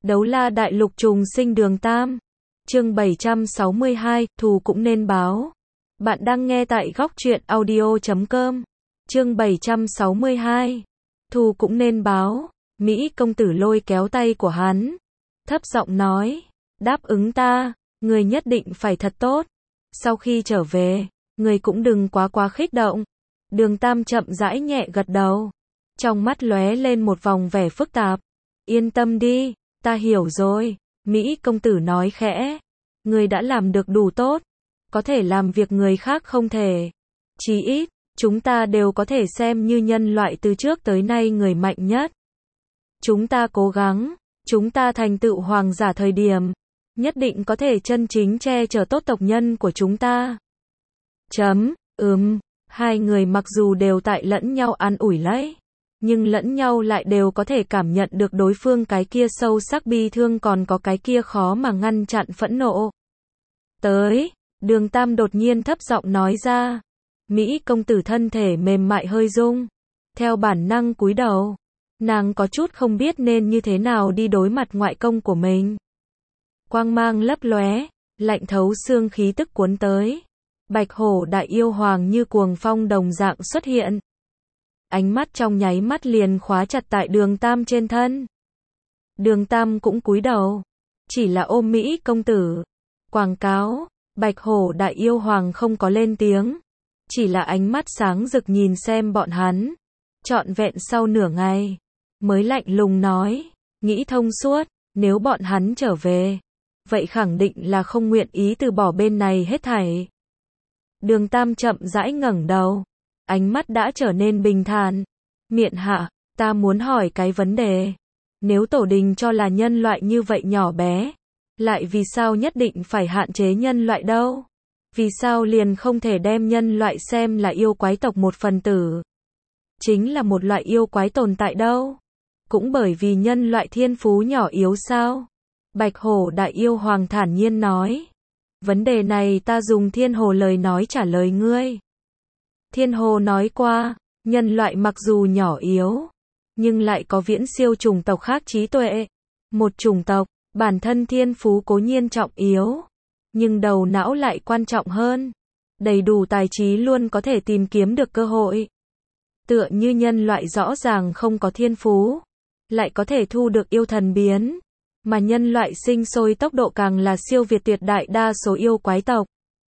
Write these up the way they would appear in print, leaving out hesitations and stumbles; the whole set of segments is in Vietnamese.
Đấu la đại lục trùng sinh đường Tam. Chương 762, thù cũng nên báo. Bạn đang nghe tại góc truyện audio.com. Chương 762. Thù cũng nên báo. Mỹ công tử lôi kéo tay của hắn, thấp giọng nói, đáp ứng ta, người nhất định phải thật tốt. Sau khi trở về, người cũng đừng quá khích động. Đường Tam chậm rãi nhẹ gật đầu, trong mắt lóe lên một vòng vẻ phức tạp. Yên tâm đi, ta hiểu rồi. Mỹ công tử nói khẽ, người đã làm được đủ tốt, có thể làm việc người khác không thể. Chí ít, chúng ta đều có thể xem như nhân loại từ trước tới nay người mạnh nhất. Chúng ta cố gắng, chúng ta thành tựu hoàng giả thời điểm, nhất định có thể chân chính che chở tốt tộc nhân của chúng ta. Hai người mặc dù đều tại lẫn nhau an ủi lấy, nhưng lẫn nhau lại đều có thể cảm nhận được đối phương cái kia sâu sắc bi thương, còn có cái kia khó mà ngăn chặn phẫn nộ. Tới, Đường Tam đột nhiên thấp giọng nói ra. Mỹ công tử thân thể mềm mại hơi rung, theo bản năng cúi đầu. Nàng có chút không biết nên như thế nào đi đối mặt ngoại công của mình. Quang mang lấp lóe, lạnh thấu xương khí tức cuốn tới. Bạch hổ đại yêu hoàng như cuồng phong đồng dạng xuất hiện. Ánh mắt trong nháy mắt liền khóa chặt tại Đường Tam trên thân. Đường Tam cũng cúi đầu, chỉ là ôm Mỹ công tử. Quảng cáo, Bạch hổ đại yêu hoàng không có lên tiếng, chỉ là ánh mắt sáng rực nhìn xem bọn hắn. Trọn vẹn sau nửa ngày, mới lạnh lùng nói, nghĩ thông suốt, nếu bọn hắn trở về, vậy khẳng định là không nguyện ý từ bỏ bên này hết thảy. Đường Tam chậm rãi ngẩng đầu, ánh mắt đã trở nên bình thản. Miện hạ, ta muốn hỏi cái vấn đề. Nếu tổ đình cho là nhân loại như vậy nhỏ bé, lại vì sao nhất định phải hạn chế nhân loại đâu? Vì sao liền không thể đem nhân loại xem là yêu quái tộc một phần tử? Chính là một loại yêu quái tồn tại đâu? Cũng bởi vì nhân loại thiên phú nhỏ yếu sao? Bạch hổ đại yêu hoàng thản nhiên nói. Vấn đề này ta dùng Thiên Hồ lời nói trả lời ngươi. Thiên Hồ nói qua, nhân loại mặc dù nhỏ yếu, nhưng lại có viễn siêu chủng tộc khác trí tuệ. Một chủng tộc, bản thân thiên phú cố nhiên trọng yếu, nhưng đầu não lại quan trọng hơn. Đầy đủ tài trí luôn có thể tìm kiếm được cơ hội. Tựa như nhân loại rõ ràng không có thiên phú, lại có thể thu được yêu thần biến. Mà nhân loại sinh sôi tốc độ càng là siêu việt tuyệt đại đa số yêu quái tộc.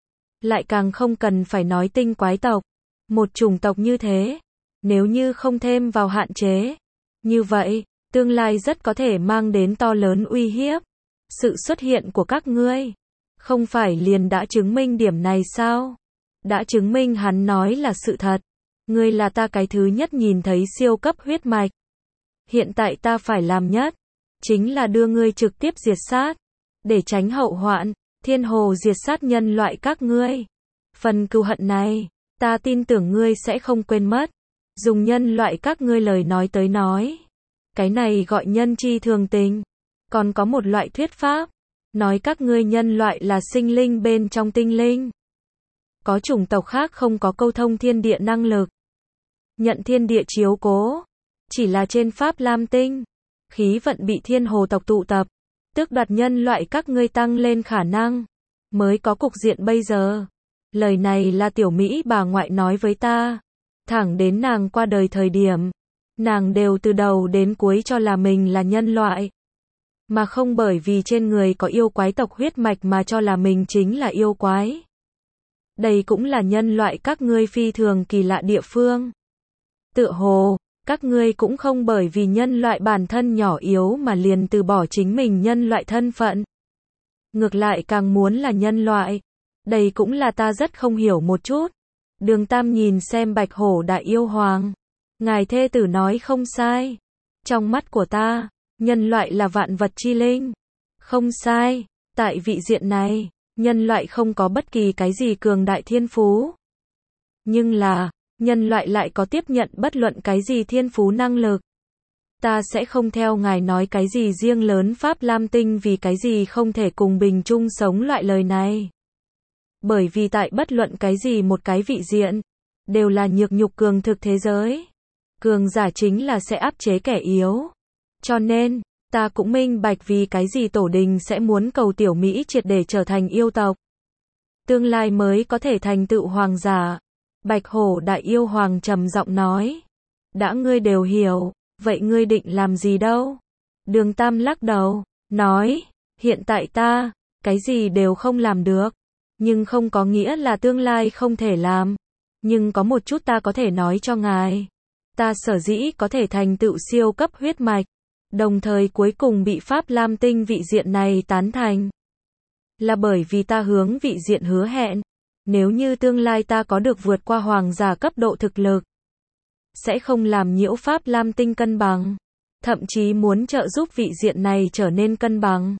Lại càng không cần phải nói tinh quái tộc. Một chủng tộc như thế, nếu như không thêm vào hạn chế, như vậy, tương lai rất có thể mang đến to lớn uy hiếp. Sự xuất hiện của các ngươi, không phải liền đã chứng minh điểm này sao? Đã chứng minh hắn nói là sự thật. Ngươi là ta cái thứ nhất nhìn thấy siêu cấp huyết mạch. Hiện tại ta phải làm nhất, chính là đưa ngươi trực tiếp diệt sát. Để tránh hậu hoạn, Thiên Hồ diệt sát nhân loại các ngươi. Phần cừu hận này, ta tin tưởng ngươi sẽ không quên mất. Dùng nhân loại các ngươi lời nói tới nói. Cái này gọi nhân chi thường tình. Còn có một loại thuyết pháp, nói các ngươi nhân loại là sinh linh bên trong tinh linh. Có chủng tộc khác không có câu thông thiên địa năng lực, nhận thiên địa chiếu cố, chỉ là trên Pháp Lam Tinh, khí vận bị Thiên Hồ tộc tụ tập, tước đoạt nhân loại các ngươi tăng lên khả năng, mới có cục diện bây giờ. Lời này là tiểu Mỹ bà ngoại nói với ta, thẳng đến nàng qua đời thời điểm, nàng đều từ đầu đến cuối cho là mình là nhân loại, mà không bởi vì trên người có yêu quái tộc huyết mạch mà cho là mình chính là yêu quái. Đây cũng là nhân loại các ngươi phi thường kỳ lạ địa phương. Tựa hồ, các ngươi cũng không bởi vì nhân loại bản thân nhỏ yếu mà liền từ bỏ chính mình nhân loại thân phận. Ngược lại càng muốn là nhân loại. Đây cũng là ta rất không hiểu một chút. Đường Tam nhìn xem Bạch hổ đại yêu hoàng. Ngài thê tử nói không sai. Trong mắt của ta, nhân loại là vạn vật chi linh. Không sai, tại vị diện này, nhân loại không có bất kỳ cái gì cường đại thiên phú. Nhưng là, nhân loại lại có tiếp nhận bất luận cái gì thiên phú năng lực. Ta sẽ không theo ngài nói cái gì riêng lớn Pháp Lam Tinh vì cái gì không thể cùng bình chung sống loại lời này. Bởi vì tại bất luận cái gì một cái vị diện, đều là nhược nhục cường thực thế giới. Cường giả chính là sẽ áp chế kẻ yếu. Cho nên, Ta cũng minh bạch vì cái gì Tổ Đình sẽ muốn cầu Tiểu Mỹ triệt để trở thành yêu tộc. Tương lai mới có thể thành tựu hoàng giả. Bạch Hổ Đại Yêu Hoàng trầm giọng nói. Đã ngươi đều hiểu, vậy ngươi định làm gì đâu? Đường Tam lắc đầu, nói, hiện tại ta, cái gì đều không làm được. Nhưng không có nghĩa là tương lai không thể làm. Nhưng có một chút ta có thể nói cho ngài. Ta sở dĩ có thể thành tựu siêu cấp huyết mạch, đồng thời cuối cùng bị Pháp Lam Tinh vị diện này tán thành. Là bởi vì ta hướng vị diện hứa hẹn, nếu như tương lai ta có được vượt qua hoàng giả cấp độ thực lực, sẽ không làm nhiễu Pháp Lam Tinh cân bằng, thậm chí muốn trợ giúp vị diện này trở nên cân bằng.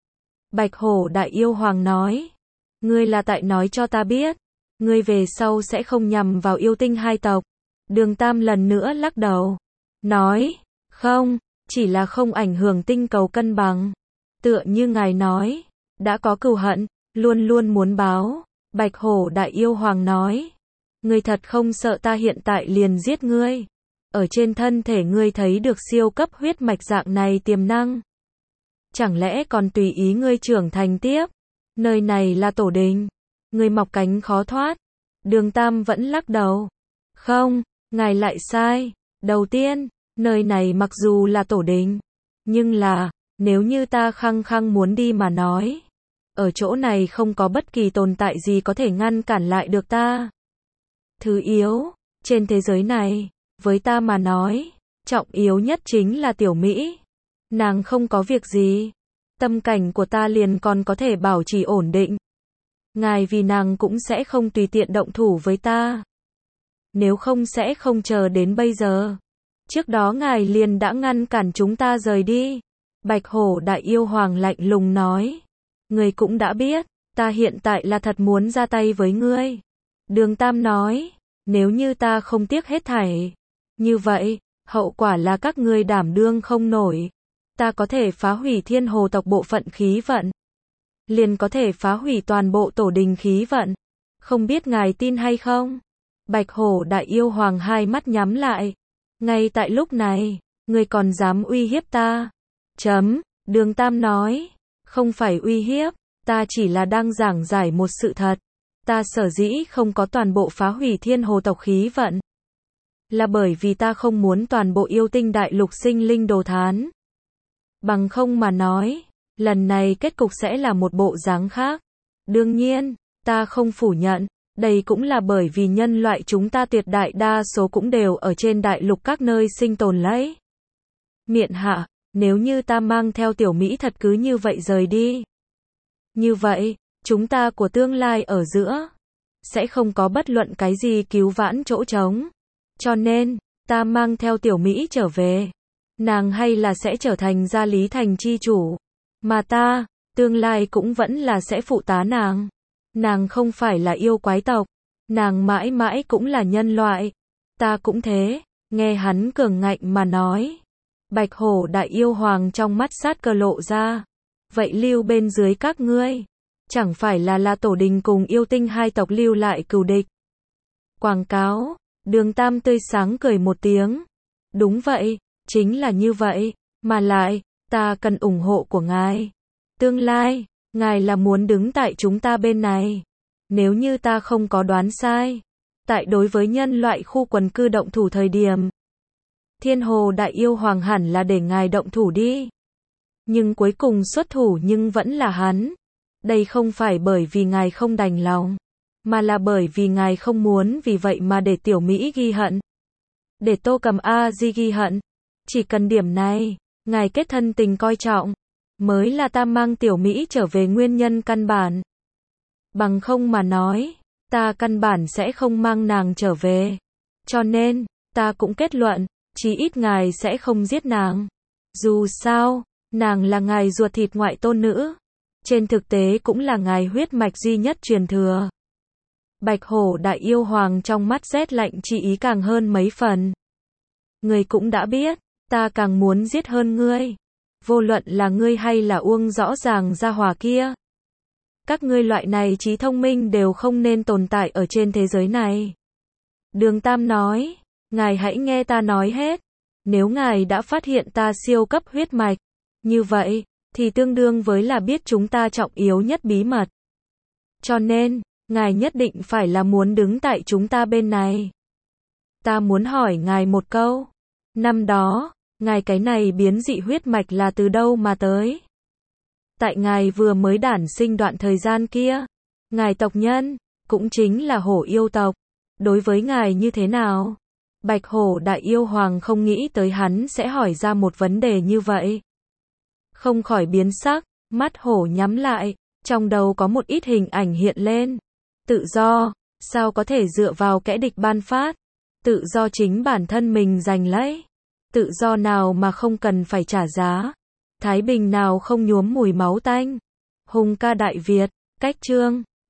Bạch Hổ Đại Yêu Hoàng nói, ngươi là tại nói cho ta biết, ngươi về sau sẽ không nhằm vào yêu tinh hai tộc. Đường Tam lần nữa lắc đầu, nói, không, chỉ là không ảnh hưởng tinh cầu cân bằng. Tựa như ngài nói, đã có cừu hận, luôn luôn muốn báo. Bạch Hổ Đại Yêu Hoàng nói, ngươi thật không sợ ta hiện tại liền giết ngươi. Ở trên thân thể ngươi thấy được siêu cấp huyết mạch dạng này tiềm năng. Chẳng lẽ còn tùy ý ngươi trưởng thành tiếp? Nơi này là Tổ Đình, ngươi mọc cánh khó thoát. Đường Tam vẫn lắc đầu. Không, ngài lại sai. Đầu tiên, nơi này mặc dù là Tổ Đình, nhưng là, nếu như ta khăng khăng muốn đi mà nói, ở chỗ này không có bất kỳ tồn tại gì có thể ngăn cản lại được ta. Thứ yếu, trên thế giới này, với ta mà nói, trọng yếu nhất chính là Tiểu Mỹ. Nàng không có việc gì, tâm cảnh của ta liền còn có thể bảo trì ổn định. Ngài vì nàng cũng sẽ không tùy tiện động thủ với ta. Nếu không sẽ không chờ đến bây giờ. Trước đó ngài liền đã ngăn cản chúng ta rời đi. Bạch Hổ Đại Yêu Hoàng lạnh lùng nói. Ngươi cũng đã biết, ta hiện tại là thật muốn ra tay với ngươi. Đường Tam nói, nếu như ta không tiếc hết thảy, như vậy, hậu quả là các ngươi đảm đương không nổi. Ta có thể phá hủy Thiên Hồ tộc bộ phận khí vận, liền có thể phá hủy toàn bộ Tổ Đình khí vận. Không biết ngài tin hay không? Bạch Hổ Đại Yêu Hoàng hai mắt nhắm lại. Ngay tại lúc này, ngươi còn dám uy hiếp ta? Đường Tam nói, không phải uy hiếp, ta chỉ là đang giảng giải một sự thật. Ta sở dĩ không có toàn bộ phá hủy Thiên Hồ tộc khí vận, là bởi vì ta không muốn toàn bộ yêu tinh đại lục sinh linh đồ thán. Bằng không mà nói, lần này kết cục sẽ là một bộ dáng khác. Đương nhiên, ta không phủ nhận, đây cũng là bởi vì nhân loại chúng ta tuyệt đại đa số cũng đều ở trên đại lục các nơi sinh tồn lấy. Miện hạ, nếu như ta mang theo Tiểu Mỹ thật cứ như vậy rời đi, như vậy, chúng ta của tương lai ở giữa, sẽ không có bất luận cái gì cứu vãn chỗ trống. Cho nên, ta mang theo Tiểu Mỹ trở về. Nàng hay là sẽ trở thành gia Lý Thành chi chủ. Mà ta, tương lai cũng vẫn là sẽ phụ tá nàng. Nàng không phải là yêu quái tộc. Nàng mãi mãi cũng là nhân loại. Ta cũng thế. Nghe hắn cường ngạnh mà nói. Bạch Hổ Đại Yêu Hoàng trong mắt sát cơ lộ ra. Vậy lưu bên dưới các ngươi, chẳng phải là Tổ Đình cùng yêu tinh hai tộc lưu lại cừu địch. Quảng cáo. Đường Tam tươi sáng cười một tiếng. Đúng vậy, chính là như vậy, mà lại, ta cần ủng hộ của ngài. Tương lai, ngài là muốn đứng tại chúng ta bên này. Nếu như ta không có đoán sai, tại đối với nhân loại khu quần cư động thủ thời điểm, Thiên Hồ Đại Yêu Hoàng hẳn là để ngài động thủ đi. Nhưng cuối cùng xuất thủ nhưng vẫn là hắn. Đây không phải bởi vì ngài không đành lòng, mà là bởi vì ngài không muốn vì vậy mà để Tiểu Mỹ ghi hận. Để Tô Cầm A Di ghi hận. Chỉ cần điểm này, ngài kết thân tình coi trọng, mới là ta mang Tiểu Mỹ trở về nguyên nhân căn bản. Bằng không mà nói, ta căn bản sẽ không mang nàng trở về. Cho nên, ta cũng kết luận, chí ít ngài sẽ không giết nàng. Dù sao, nàng là ngài ruột thịt ngoại tôn nữ. Trên thực tế cũng là ngài huyết mạch duy nhất truyền thừa. Bạch Hổ Đại Yêu Hoàng trong mắt rét lạnh chỉ ý càng hơn mấy phần. Ngươi cũng đã biết, ta càng muốn giết hơn ngươi. Vô luận là ngươi hay là Uông rõ ràng gia hỏa kia. Các ngươi loại này trí thông minh đều không nên tồn tại ở trên thế giới này. Đường Tam nói, ngài hãy nghe ta nói hết. Nếu ngài đã phát hiện ta siêu cấp huyết mạch, Như vậy, thì tương đương với là biết chúng ta trọng yếu nhất bí mật. Cho nên, ngài nhất định phải là muốn đứng tại chúng ta bên này. Ta muốn hỏi ngài một câu. Năm đó, ngài cái này biến dị huyết mạch là từ đâu mà tới? Tại ngài vừa mới đản sinh đoạn thời gian kia, ngài tộc nhân, cũng chính là hổ yêu tộc. Đối với ngài như thế nào? Bạch hổ đại yêu hoàng không nghĩ tới hắn sẽ hỏi ra một vấn đề như vậy. Không khỏi biến sắc, mắt hổ nhắm lại, trong đầu có một ít hình ảnh hiện lên. Tự do, sao có thể dựa vào kẻ địch ban phát? Tự do chính bản thân mình giành lấy. Tự do nào mà không cần phải trả giá? Thái bình nào không nhuốm mùi máu tanh? Hùng ca Đại Việt, cách chương